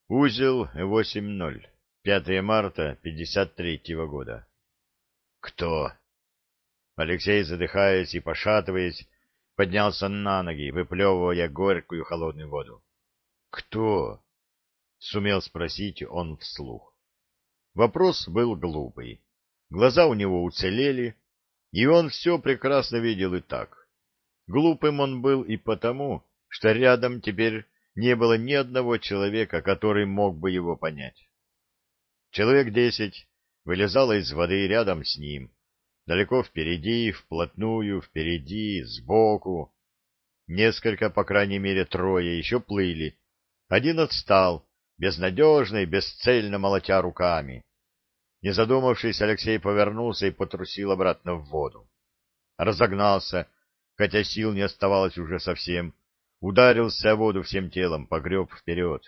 Узел 8.0. 5 марта 53-го года. Кто? Алексей, задыхаясь и пошатываясь, поднялся на ноги, выплевывая горькую холодную воду. Кто? Сумел спросить он вслух. Вопрос был глупый. Глаза у него уцелели, и он все прекрасно видел и так. Глупым он был и потому, что рядом теперь не было ни одного человека, который мог бы его понять. Человек 10 вылезало из воды рядом с ним, далеко впереди, вплотную, впереди, сбоку. Несколько, по крайней мере, трое еще плыли. Один отстал, безнадежно и бесцельно молотя руками. Не задумавшись, Алексей повернулся и потрусил обратно в воду. Разогнался, хотя сил не оставалось уже совсем, ударился о воду всем телом, погреб вперед.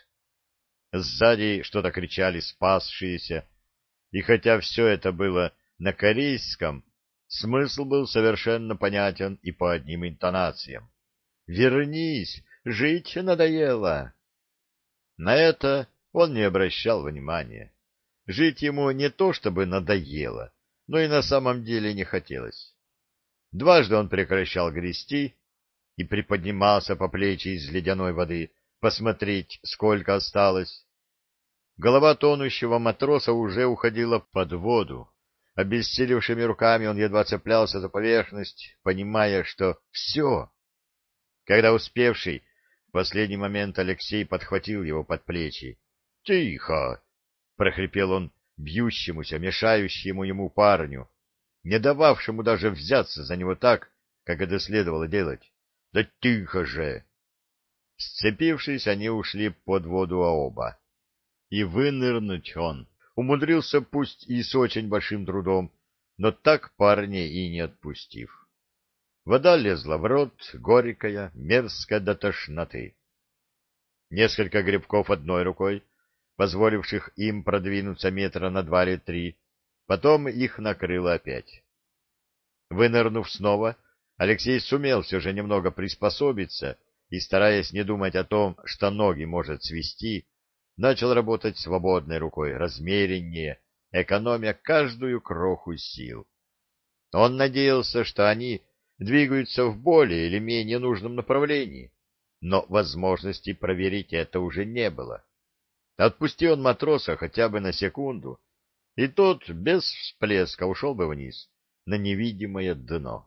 Сзади что-то кричали спасшиеся, и хотя все это было на корейском, смысл был совершенно понятен и по одним интонациям. «Вернись! Жить надоело!» На это он не обращал внимания. Жить ему не то чтобы надоело, но и на самом деле не хотелось. Дважды он прекращал грести и приподнимался по плечи из ледяной воды, посмотреть, сколько осталось. Голова тонущего матроса уже уходила под воду. Обессилевшими руками он едва цеплялся за поверхность, понимая, что все. Когда успевший в последний момент Алексей подхватил его под плечи. «Тихо!» — прохрипел он бьющемуся, мешающему ему парню, не дававшему даже взяться за него так, как это следовало делать. «Да тихо же!» Сцепившись, они ушли под воду оба. И вынырнуть он умудрился, пусть и с очень большим трудом, но так парня и не отпустив. Вода лезла в рот, горькая, мерзкая до тошноты. Несколько гребков одной рукой, позволивших им продвинуться метра на 2 или 3, потом их накрыло опять. Вынырнув снова, Алексей сумел все же немного приспособиться и, стараясь не думать о том, что ноги может свести, начал работать свободной рукой, размереннее, экономя каждую кроху сил. Он надеялся, что они двигаются в более или менее нужном направлении, но возможности проверить это уже не было. Отпусти он матроса хотя бы на секунду, и тот без всплеска ушел бы вниз, на невидимое дно.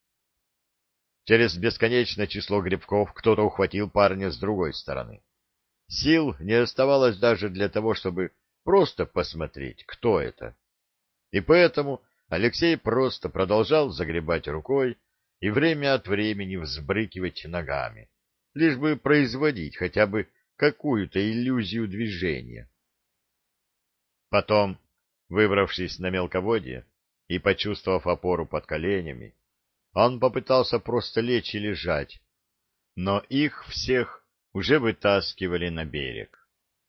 Через бесконечное число гребков кто-то ухватил парня с другой стороны. Сил не оставалось даже для того, чтобы просто посмотреть, кто это. И поэтому Алексей просто продолжал загребать рукой и время от времени взбрыкивать ногами, лишь бы производить хотя бы какую-то иллюзию движения. Потом, выбравшись на мелководье и почувствовав опору под коленями, он попытался просто лечь и лежать, но их всех уже вытаскивали на берег.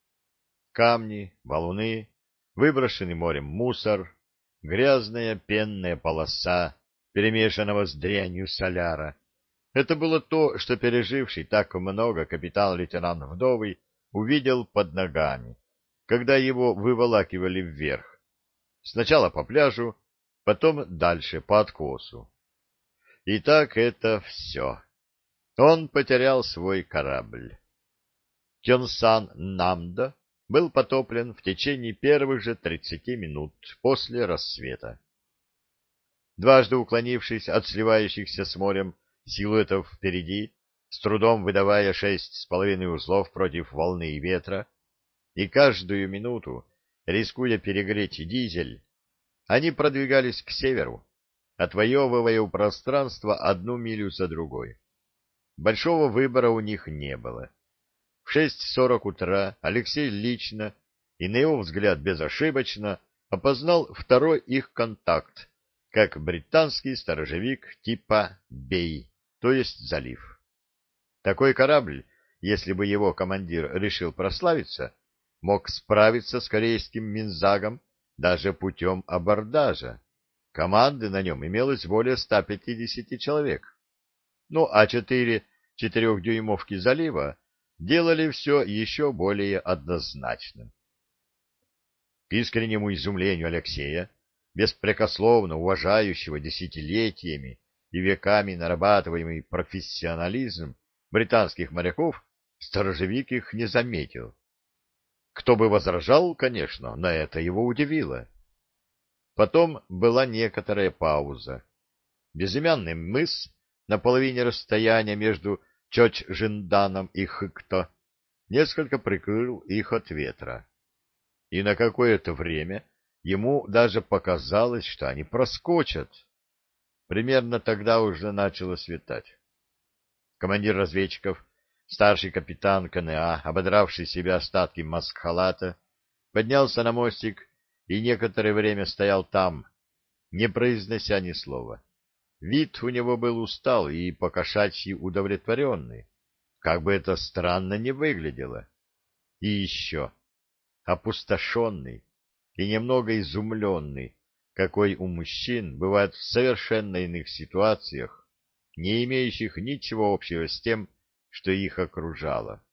Камни, валуны, выброшенный морем мусор, грязная пенная полоса, перемешанного с дрянью соляра. Это было то, что переживший так много капитан-лейтенант Вдовый увидел под ногами, когда его выволакивали вверх. Сначала по пляжу, потом дальше по откосу. И так это все. Он потерял свой корабль. Кёнсан-Намдо был потоплен в течение первых же 30 минут после рассвета. Дважды уклонившись от сливающихся с морем силуэтов впереди, с трудом выдавая 6,5 узлов против волны и ветра, и каждую минуту, рискуя перегреть дизель, они продвигались к северу, отвоевывая у пространства 1 милю за другой. Большого выбора у них не было. В 6:40 утра Алексей лично и, на его взгляд, безошибочно опознал второй их контакт, как британский сторожевик типа «Бей», то есть залив. Такой корабль, если бы его командир решил прославиться, мог справиться с корейским Минзагом даже путем абордажа. Команды на нем имелось более 150 человек. Ну, а 4 4-дюймовки залива делали все еще более однозначным. К искреннему изумлению Алексея, беспрекословно уважающего десятилетиями и веками нарабатываемый профессионализм британских моряков, сторожевик их не заметил. Кто бы возражал, конечно, но это его удивило. Потом была некоторая пауза. Безымянный мыс на половине расстояния между Чоч-Жинданом и Хыкто несколько прикрыл их от ветра. И на какое-то время ему даже показалось, что они проскочат. Примерно тогда уже начало светать. Командир разведчиков, старший капитан КНА, ободравший себя остатки маскхалата, поднялся на мостик и некоторое время стоял там, не произнося ни слова. Вид у него был усталый и по-кошачьи удовлетворенный, как бы это странно ни выглядело. И еще опустошенный и немного изумленный, какой у мужчин бывает в совершенно иных ситуациях, не имеющих ничего общего с тем, что их окружало.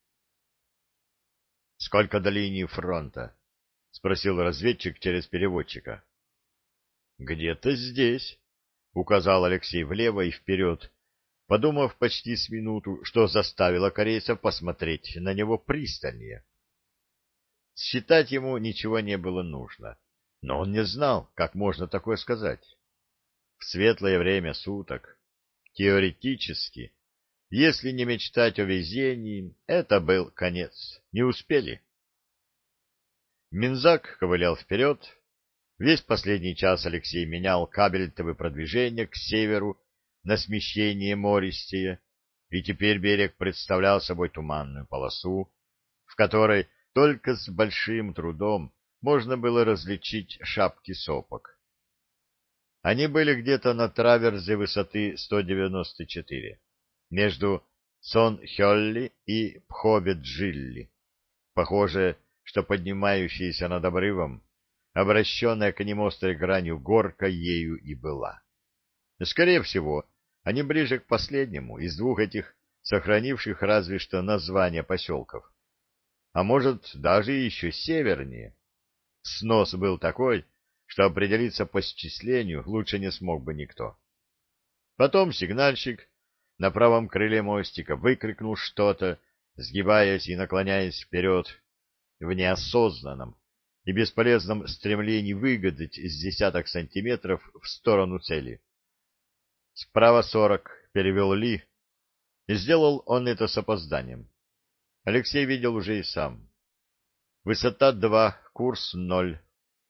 — Сколько до линии фронта? — спросил разведчик через переводчика. — Где-то здесь, — указал Алексей влево и вперед, подумав почти с минуту, что заставило корейцев посмотреть на него пристальнее. Считать ему ничего не было нужно, но он не знал, как можно такое сказать. В светлое время суток, теоретически, если не мечтать о везении, это был конец, не успели. Минзак ковылял вперед. Весь последний час Алексей менял кабельтовое продвижение к северу на смещение мористее, и теперь берег представлял собой туманную полосу, в которой только с большим трудом можно было различить шапки сопок. Они были где-то на траверзе высоты 194, между Сон-Хёлли и Пхове-Джилли. Похоже, что поднимающаяся над обрывом, обращенная к ним острой гранью горка, ею и была. Скорее всего, они ближе к последнему из двух этих сохранивших разве что названия поселков. А может, даже еще севернее. Снос был такой, что определиться по счислению лучше не смог бы никто. Потом сигнальщик на правом крыле мостика выкрикнул что-то, сгибаясь и наклоняясь вперед, в неосознанном и бесполезном стремлении выгадать с десяток сантиметров в сторону цели. «Справа 40», — перевел Ли, и сделал он это с опозданием. Алексей видел уже и сам. Высота 2, курс 0.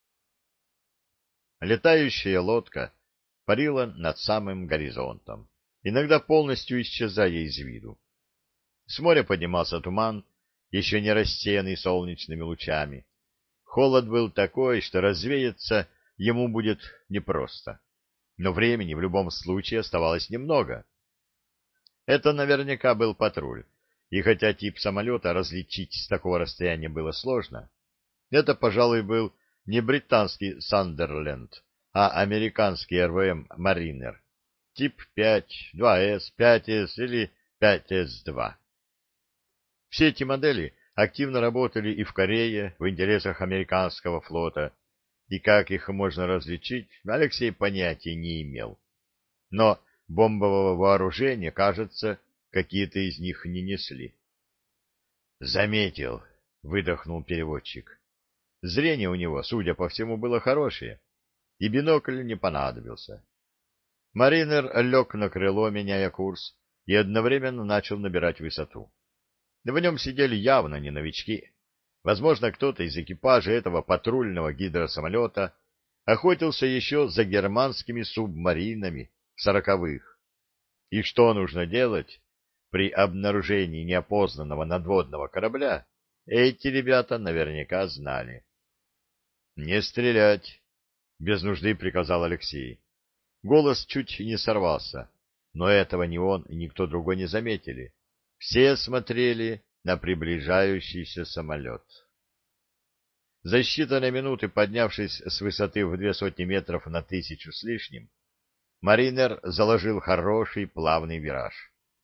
Летающая лодка парила над самым горизонтом, иногда полностью исчезая из виду. С моря поднимался туман, еще не рассеянный солнечными лучами. Холод был такой, что развеяться ему будет непросто. Но времени в любом случае оставалось немного. Это наверняка был патруль, и хотя тип самолета различить с такого расстояния было сложно, это, пожалуй, был не британский «Сандерленд», а американский РВМ «Маринер», тип 5, 2С, 5С или 5С2. Все эти модели активно работали и в Корее в интересах американского флота, и как их можно различить, Алексей понятия не имел. Но бомбового вооружения, кажется, какие-то из них не несли. «Заметил», — выдохнул переводчик. Зрение у него, судя по всему, было хорошее, и бинокль не понадобился. Маринер лег на крыло, меняя курс, и одновременно начал набирать высоту. В нем сидели явно не новички. Возможно, кто-то из экипажа этого патрульного гидросамолета охотился еще за германскими субмаринами в 40-х. И что нужно делать при обнаружении неопознанного надводного корабля, эти ребята наверняка знали. «Не стрелять!» — без нужды приказал Алексей. Голос чуть не сорвался, но этого ни он, ни никто другой не заметили. Все смотрели на приближающийся самолет. За считанные минуты, поднявшись с высоты в 200 метров на 1000 с лишним, Маринер заложил хороший плавный вираж.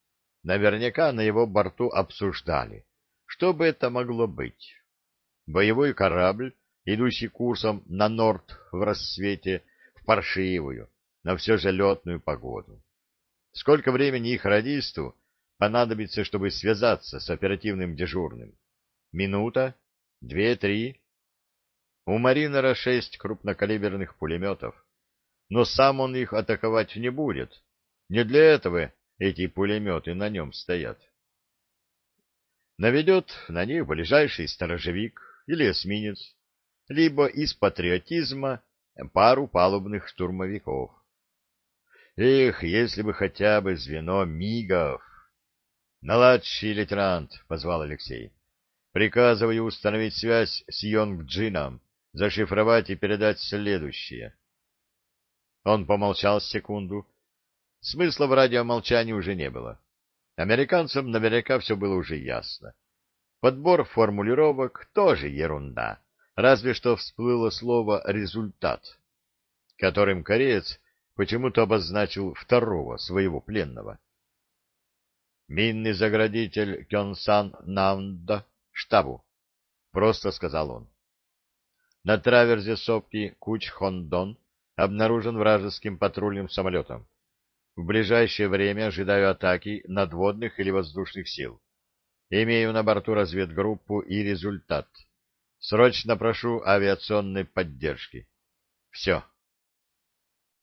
наверняка на его борту обсуждали, что бы это могло быть. Боевой корабль, идущий курсом на норд в рассвете, в паршивую, но все же летную погоду. Сколько времени их радисту понадобится, чтобы связаться с оперативным дежурным? Минута? 2-3? У Маринера 6 крупнокалиберных пулеметов, но сам он их атаковать не будет. Не для этого эти пулеметы на нем стоят. Наведет на них ближайший сторожевик или эсминец, либо из патриотизма пару палубных штурмовиков. Эх, если бы хотя бы звено МИГов! «Младший лейтенант», — позвал Алексей, — «приказываю установить связь с Йонг-Джином, зашифровать и передать следующее». Он помолчал секунду. Смысла в радиомолчании уже не было. Американцам наверняка все было уже ясно. Подбор формулировок тоже ерунда, разве что всплыло слово «результат», которым кореец почему-то обозначил второго своего пленного. «Минный заградитель Кёнсан Намда, штабу», — просто сказал он. На траверзе сопки Куч-Хондон обнаружен вражеским патрульным самолетом. В ближайшее время ожидаю атаки надводных или воздушных сил. Имею на борту разведгруппу и результат. Срочно прошу авиационной поддержки. Все.